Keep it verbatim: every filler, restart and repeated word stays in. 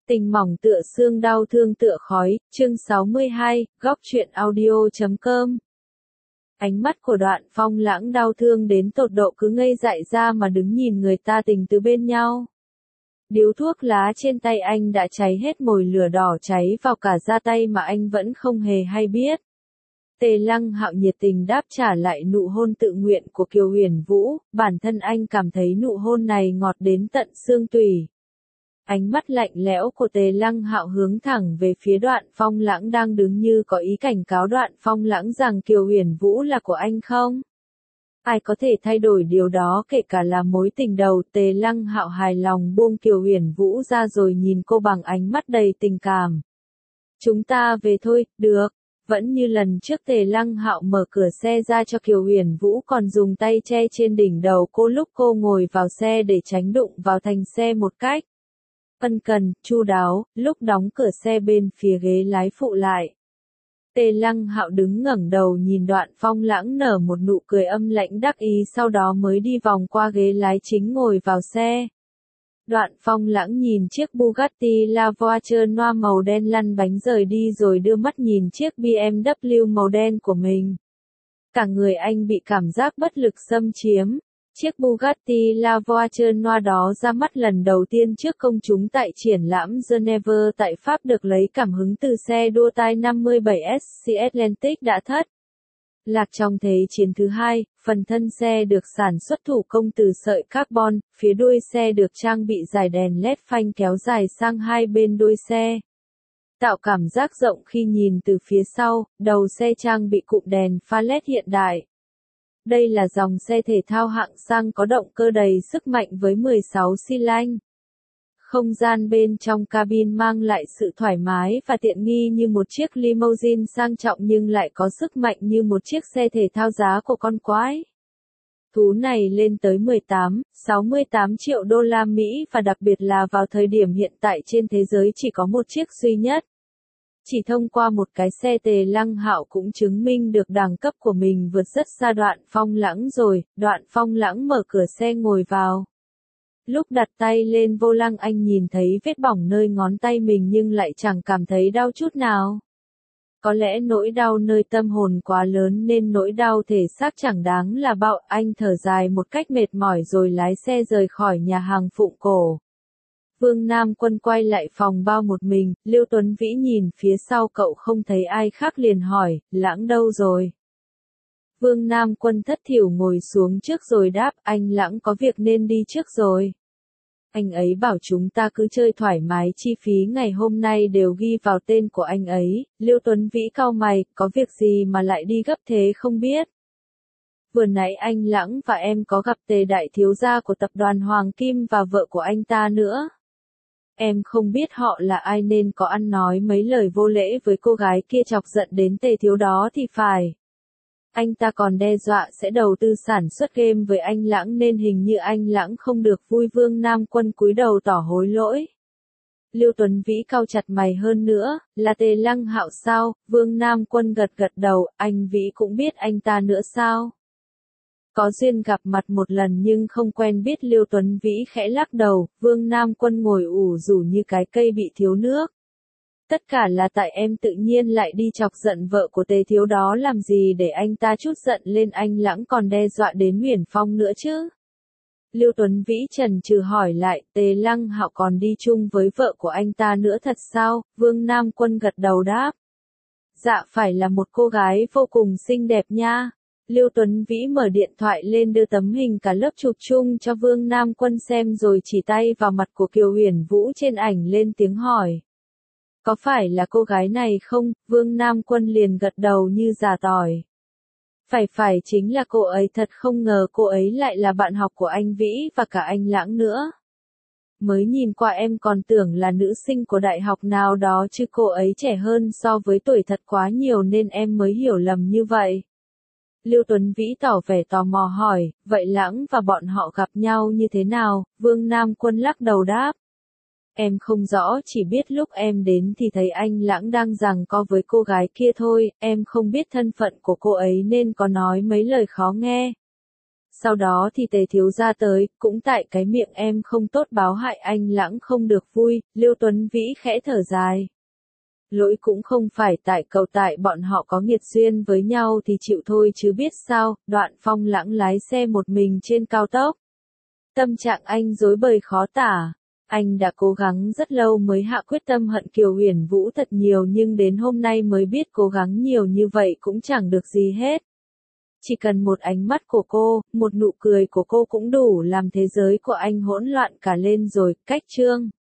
Tình mỏng tựa xương, đau thương tựa khói, chương sáu mươi hai, góc truyện audio chấm com. Ánh mắt của Đoạn Phong Lãng đau thương đến tột độ, cứ ngây dại ra mà đứng nhìn người ta tình từ bên nhau. Điếu thuốc lá trên tay anh đã cháy hết, mồi lửa đỏ cháy vào cả da tay mà anh vẫn không hề hay biết. Tề Lăng Hạo nhiệt tình đáp trả lại nụ hôn tự nguyện của Kiều Huyền Vũ, bản thân anh cảm thấy nụ hôn này ngọt đến tận xương tủy. Ánh mắt lạnh lẽo của Tề Lăng Hạo hướng thẳng về phía Đoạn Phong Lãng đang đứng, như có ý cảnh cáo Đoạn Phong Lãng rằng Kiều Huyền Vũ là của anh không? Ai có thể thay đổi điều đó, kể cả là mối tình đầu. Tề Lăng Hạo hài lòng buông Kiều Huyền Vũ ra rồi nhìn cô bằng ánh mắt đầy tình cảm. Chúng ta về thôi, được. Vẫn như lần trước, Tề Lăng Hạo mở cửa xe ra cho Kiều Huyền Vũ, còn dùng tay che trên đỉnh đầu cô lúc cô ngồi vào xe để tránh đụng vào thành xe một cách ân cần, chu đáo, lúc đóng cửa xe bên phía ghế lái phụ lại. Tề Lăng Hạo đứng ngẩng đầu nhìn Đoạn Phong Lãng nở một nụ cười âm lãnh đắc ý, sau đó mới đi vòng qua ghế lái chính ngồi vào xe. Đoạn Phong Lãng nhìn chiếc Bugatti La Voiture Noire màu đen lăn bánh rời đi rồi đưa mắt nhìn chiếc bê em vê màu đen của mình. Cả người anh bị cảm giác bất lực xâm chiếm. Chiếc Bugatti La Voiture Noire đó ra mắt lần đầu tiên trước công chúng tại triển lãm Geneva tại Pháp, được lấy cảm hứng từ xe đua tai năm mươi bảy ét xê Atlantic đã thất lạc trong Thế chiến thứ hai. Phần thân xe được sản xuất thủ công từ sợi carbon, phía đuôi xe được trang bị dải đèn led phanh kéo dài sang hai bên đuôi xe, tạo cảm giác rộng khi nhìn từ phía sau. Đầu xe trang bị cụm đèn pha led hiện đại. Đây là dòng xe thể thao hạng sang có động cơ đầy sức mạnh với mười sáu xi lanh. Không gian bên trong cabin mang lại sự thoải mái và tiện nghi như một chiếc limousine sang trọng, nhưng lại có sức mạnh như một chiếc xe thể thao giá của con quái thú này lên tới mười tám phẩy sáu mươi tám triệu đô la Mỹ, và đặc biệt là vào thời điểm hiện tại trên thế giới chỉ có một chiếc duy nhất. Chỉ thông qua một cái xe, Tề Lăng Hạo cũng chứng minh được đẳng cấp của mình vượt rất xa Đoạn Phong Lãng rồi. Đoạn Phong Lãng mở cửa xe ngồi vào. Lúc đặt tay lên vô lăng, anh nhìn thấy vết bỏng nơi ngón tay mình nhưng lại chẳng cảm thấy đau chút nào. Có lẽ nỗi đau nơi tâm hồn quá lớn nên nỗi đau thể xác chẳng đáng là bao. Anh thở dài một cách mệt mỏi rồi lái xe rời khỏi nhà hàng Phụng Cổ. Vương Nam Quân quay lại phòng bao một mình. Liêu Tuấn Vĩ nhìn phía sau cậu không thấy ai khác liền hỏi, Lãng đâu rồi? Vương Nam Quân thất thểu ngồi xuống trước rồi đáp, anh Lãng có việc nên đi trước rồi. Anh ấy bảo chúng ta cứ chơi thoải mái, chi phí ngày hôm nay đều ghi vào tên của anh ấy. Liêu Tuấn Vĩ cau mày, có việc gì mà lại đi gấp thế không biết? Vừa nãy anh Lãng và em có gặp Tề đại thiếu gia của tập đoàn Hoàng Kim và vợ của anh ta nữa. Em không biết họ là ai nên có ăn nói mấy lời vô lễ với cô gái kia, chọc giận đến Tề thiếu đó thì phải. Anh ta còn đe dọa sẽ đầu tư sản xuất game với anh Lãng nên hình như anh Lãng không được vui. Vương Nam Quân cúi đầu tỏ hối lỗi. Liêu Tuấn Vĩ cau chặt mày hơn nữa, là Tề Lăng Hạo sao? Vương Nam Quân gật gật đầu, anh Vĩ cũng biết anh ta nữa sao? Có duyên gặp mặt một lần nhưng không quen biết. Liêu Tuấn Vĩ khẽ lắc đầu. Vương Nam Quân ngồi ủ rũ như cái cây bị thiếu nước. Tất cả là tại em tự nhiên lại đi chọc giận vợ của Tề thiếu đó làm gì để anh ta chút giận lên anh Lãng còn đe dọa đến Huyền Phong nữa chứ? Liêu Tuấn Vĩ chần chừ hỏi lại, Tề Lăng Hạo còn đi chung với vợ của anh ta nữa thật sao? Vương Nam Quân gật đầu đáp. Dạ phải, là một cô gái vô cùng xinh đẹp nha. Liêu Tuấn Vĩ mở điện thoại lên đưa tấm hình cả lớp chụp chung cho Vương Nam Quân xem rồi chỉ tay vào mặt của Kiều Huyền Vũ trên ảnh lên tiếng hỏi. Có phải là cô gái này không? Vương Nam Quân liền gật đầu như già tỏi. Phải phải, chính là cô ấy. Thật không ngờ cô ấy lại là bạn học của anh Vĩ và cả anh Lãng nữa. Mới nhìn qua em còn tưởng là nữ sinh của đại học nào đó chứ cô ấy trẻ hơn so với tuổi thật quá nhiều nên em mới hiểu lầm như vậy. Liêu Tuấn Vĩ tỏ vẻ tò mò hỏi, vậy Lãng và bọn họ gặp nhau như thế nào? Vương Nam Quân lắc đầu đáp. Em không rõ, chỉ biết lúc em đến thì thấy anh Lãng đang giằng co với cô gái kia thôi, em không biết thân phận của cô ấy nên có nói mấy lời khó nghe. Sau đó thì Tề thiếu gia tới, cũng tại cái miệng em không tốt báo hại anh Lãng không được vui, Liêu Tuấn Vĩ khẽ thở dài. Lỗi cũng không phải tại cậu, tại bọn họ có nghiệt duyên với nhau thì chịu thôi chứ biết sao. Đoạn Phong Lãng lái xe một mình trên cao tốc. Tâm trạng anh rối bời khó tả. Anh đã cố gắng rất lâu mới hạ quyết tâm hận Kiều Uyển Vũ thật nhiều, nhưng đến hôm nay mới biết cố gắng nhiều như vậy cũng chẳng được gì hết. Chỉ cần một ánh mắt của cô, một nụ cười của cô cũng đủ làm thế giới của anh hỗn loạn cả lên rồi. Cách chương